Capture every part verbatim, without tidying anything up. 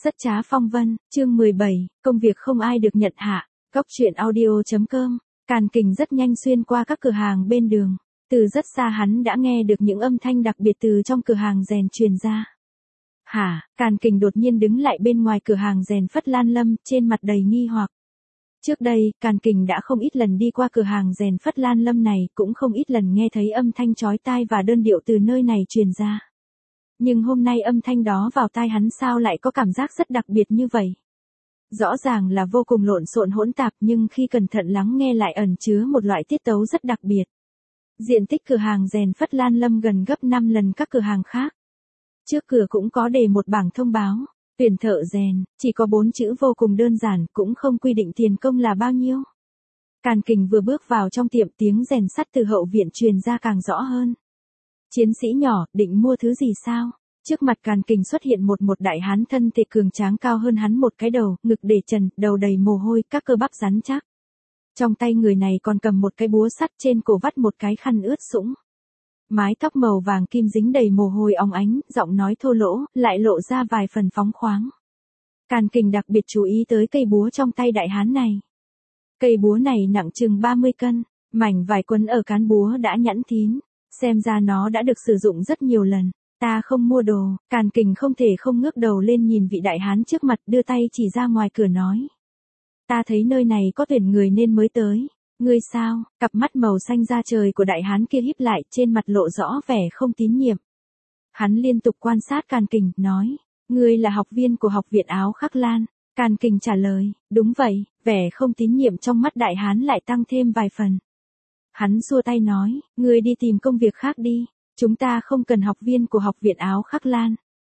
Rất trá phong vân, chương mười bảy, công việc không ai được nhận hạ, Cóc truyện audio chấm com, Càn Kình rất nhanh xuyên qua các cửa hàng bên đường. Từ rất xa hắn đã nghe được những âm thanh đặc biệt từ trong cửa hàng rèn truyền ra. Hả, Càn Kình đột nhiên đứng lại bên ngoài cửa hàng rèn Phất Lan Lâm, trên mặt đầy nghi hoặc. Trước đây, Càn Kình đã không ít lần đi qua cửa hàng rèn Phất Lan Lâm này, cũng không ít lần nghe thấy âm thanh chói tai và đơn điệu từ nơi này truyền ra. Nhưng hôm nay âm thanh đó vào tai hắn sao lại có cảm giác rất đặc biệt như vậy? Rõ ràng là vô cùng lộn xộn hỗn tạp, nhưng khi cẩn thận lắng nghe lại ẩn chứa một loại tiết tấu rất đặc biệt. Diện tích cửa hàng rèn Phất Lan Lâm gần gấp năm lần các cửa hàng khác. Trước cửa cũng có đề một bảng thông báo, tuyển thợ rèn, chỉ có bốn chữ vô cùng đơn giản, cũng không quy định tiền công là bao nhiêu. Càn Kình vừa bước vào trong tiệm, tiếng rèn sắt từ hậu viện truyền ra càng rõ hơn. Chiến sĩ nhỏ, định mua thứ gì sao? Trước mặt Càn Kình xuất hiện một một đại hán thân thể cường tráng cao hơn hắn một cái đầu, ngực để trần, đầu đầy mồ hôi, các cơ bắp rắn chắc. Trong tay người này còn cầm một cái búa sắt, trên cổ vắt một cái khăn ướt sũng. Mái tóc màu vàng kim dính đầy mồ hôi óng ánh, giọng nói thô lỗ, lại lộ ra vài phần phóng khoáng. Càn Kình đặc biệt chú ý tới cây búa trong tay đại hán này. Cây búa này nặng chừng ba mươi cân, mảnh vải quấn ở cán búa đã nhẵn thín. Xem ra nó đã được sử dụng rất nhiều lần. Ta không mua đồ. Càn Kình không thể không ngước đầu lên nhìn vị đại hán trước mặt, đưa tay chỉ ra ngoài cửa nói. Ta thấy nơi này có tuyển người nên mới tới. Ngươi sao? Cặp mắt màu xanh da trời của đại hán kia híp lại, trên mặt lộ rõ vẻ không tín nhiệm. Hắn liên tục quan sát Càn Kình, nói. Ngươi là học viên của học viện áo khắc lan. Càn Kình trả lời, đúng vậy. Vẻ không tín nhiệm trong mắt đại hán lại tăng thêm vài phần. Hắn xua tay nói, ngươi đi tìm công việc khác đi, chúng ta không cần học viên của học viện áo khắc lan.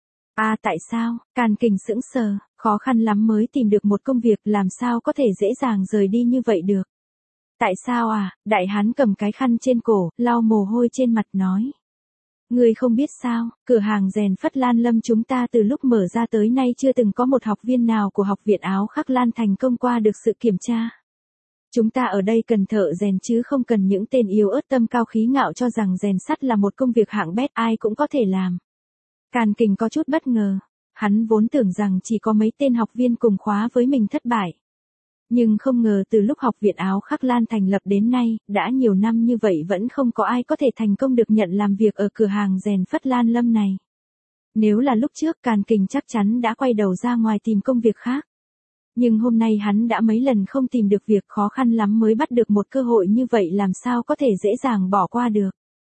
À tại sao? Càn Kình sững sờ, khó khăn lắm mới tìm được một công việc, làm sao có thể dễ dàng rời đi như vậy được. Tại sao à? Đại hán cầm cái khăn trên cổ, lau mồ hôi trên mặt nói. Ngươi không biết sao, cửa hàng rèn Phất Lan Lâm chúng ta từ lúc mở ra tới nay chưa từng có một học viên nào của học viện áo khắc lan thành công qua được sự kiểm tra. Chúng ta ở đây cần thợ rèn chứ không cần những tên yếu ớt tâm cao khí ngạo cho rằng rèn sắt là một công việc hạng bét ai cũng có thể làm. Càn Kình có chút bất ngờ. Hắn vốn tưởng rằng chỉ có mấy tên học viên cùng khóa với mình thất bại. Nhưng không ngờ từ lúc học viện áo khắc lan thành lập đến nay, đã nhiều năm như vậy vẫn không có ai có thể thành công được nhận làm việc ở cửa hàng rèn Phất Lan Lâm này. Nếu là lúc trước, Càn Kình chắc chắn đã quay đầu ra ngoài tìm công việc khác. Nhưng hôm nay hắn đã mấy lần không tìm được việc, khó khăn lắm mới bắt được một cơ hội như vậy, làm sao có thể dễ dàng bỏ qua được.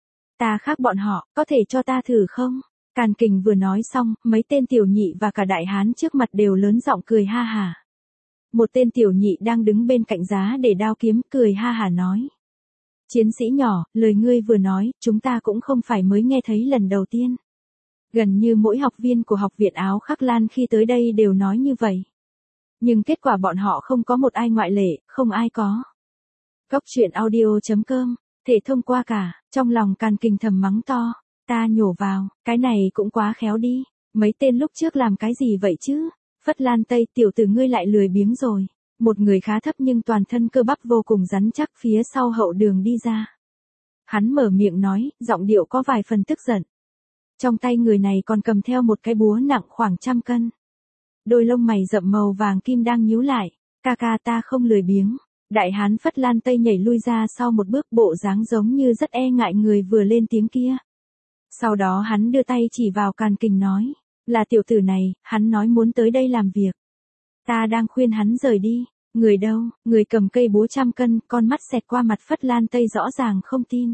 Ta khác bọn họ, có thể cho ta thử không? Càn Kình vừa nói xong, mấy tên tiểu nhị và cả đại hán trước mặt đều lớn giọng cười ha hả. Một tên tiểu nhị đang đứng bên cạnh giá để đao kiếm, cười ha hả nói. Chiến sĩ nhỏ, lời ngươi vừa nói, chúng ta cũng không phải mới nghe thấy lần đầu tiên. Gần như mỗi học viên của học viện áo khắc lan khi tới đây đều nói như vậy. Nhưng kết quả bọn họ không có một ai ngoại lệ, không ai có. Cóc truyện audio chấm com, thể thông qua cả, trong lòng Càn Kình thầm mắng to, ta nhổ vào, cái này cũng quá khéo đi, mấy tên lúc trước làm cái gì vậy chứ? Phất Lan Tây, tiểu tử ngươi lại lười biếng rồi. Một người khá thấp nhưng toàn thân cơ bắp vô cùng rắn chắc phía sau hậu đường đi ra. Hắn mở miệng nói, giọng điệu có vài phần tức giận. Trong tay người này còn cầm theo một cái búa nặng khoảng trăm cân. Đôi lông mày rậm màu vàng kim đang nhíu lại. Ca ca ta không lười biếng. Đại hán Phất Lan Tây nhảy lui ra sau một bước, bộ dáng giống như rất e ngại người vừa lên tiếng kia. Sau đó hắn đưa tay chỉ vào Càn Kình nói. Là tiểu tử này, hắn nói muốn tới đây làm việc. Ta đang khuyên hắn rời đi. Người đâu? Người cầm cây búa trăm cân, con mắt xẹt qua mặt Phất Lan Tây rõ ràng không tin.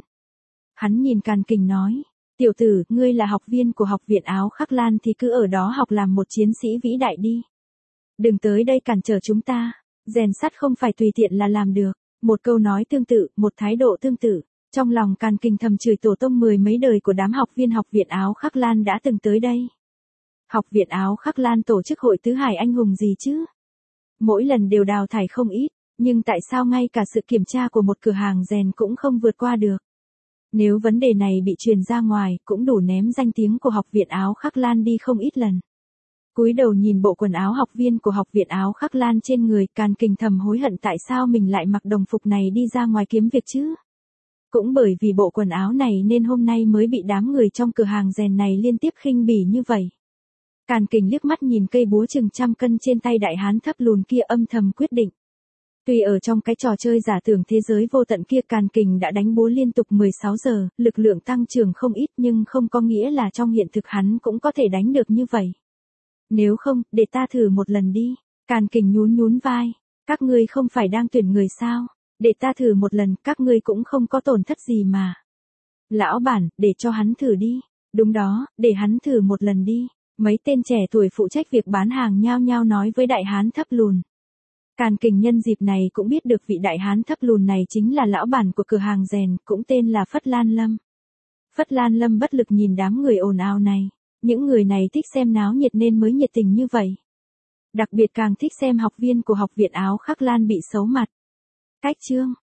Hắn nhìn Càn Kình nói. Tiểu tử, ngươi là học viên của học viện áo khắc lan thì cứ ở đó học làm một chiến sĩ vĩ đại đi. Đừng tới đây cản trở chúng ta. Rèn sắt không phải tùy tiện là làm được. Một câu nói tương tự, một thái độ tương tự. Trong lòng Càn Kình thầm chửi tổ tông mười mấy đời của đám học viên học viện áo khắc lan đã từng tới đây. Học viện áo khắc lan tổ chức hội tứ hải anh hùng gì chứ? Mỗi lần đều đào thải không ít, nhưng tại sao ngay cả sự kiểm tra của một cửa hàng rèn cũng không vượt qua được? Nếu vấn đề này bị truyền ra ngoài, cũng đủ ném danh tiếng của học viện áo khắc lan đi không ít lần. Cúi đầu nhìn bộ quần áo học viên của học viện áo khắc lan trên người, Càn Kình thầm hối hận tại sao mình lại mặc đồng phục này đi ra ngoài kiếm việc chứ? Cũng bởi vì bộ quần áo này nên hôm nay mới bị đám người trong cửa hàng rèn này liên tiếp khinh bỉ như vậy. Càn Kình liếc mắt nhìn cây búa chừng trăm cân trên tay đại hán thấp lùn kia âm thầm quyết định. Tuy ở trong cái trò chơi giả tưởng thế giới vô tận kia Càn Kình đã đánh búa liên tục mười sáu giờ, lực lượng tăng trưởng không ít nhưng không có nghĩa là trong hiện thực hắn cũng có thể đánh được như vậy. Nếu không, để ta thử một lần đi. Càn Kình nhún nhún vai. Các ngươi không phải đang tuyển người sao? Để ta thử một lần, các ngươi cũng không có tổn thất gì mà. Lão bản, để cho hắn thử đi. Đúng đó, để hắn thử một lần đi. Mấy tên trẻ tuổi phụ trách việc bán hàng nhao nhao nói với đại hán thấp lùn. Càn Kình nhân dịp này cũng biết được vị đại hán thấp lùn này chính là lão bản của cửa hàng rèn, cũng tên là Phất Lan Lâm. Phất Lan Lâm bất lực nhìn đám người ồn ào này. Những người này thích xem náo nhiệt nên mới nhiệt tình như vậy. Đặc biệt càng thích xem học viên của học viện áo khắc Lan bị xấu mặt. Cách chương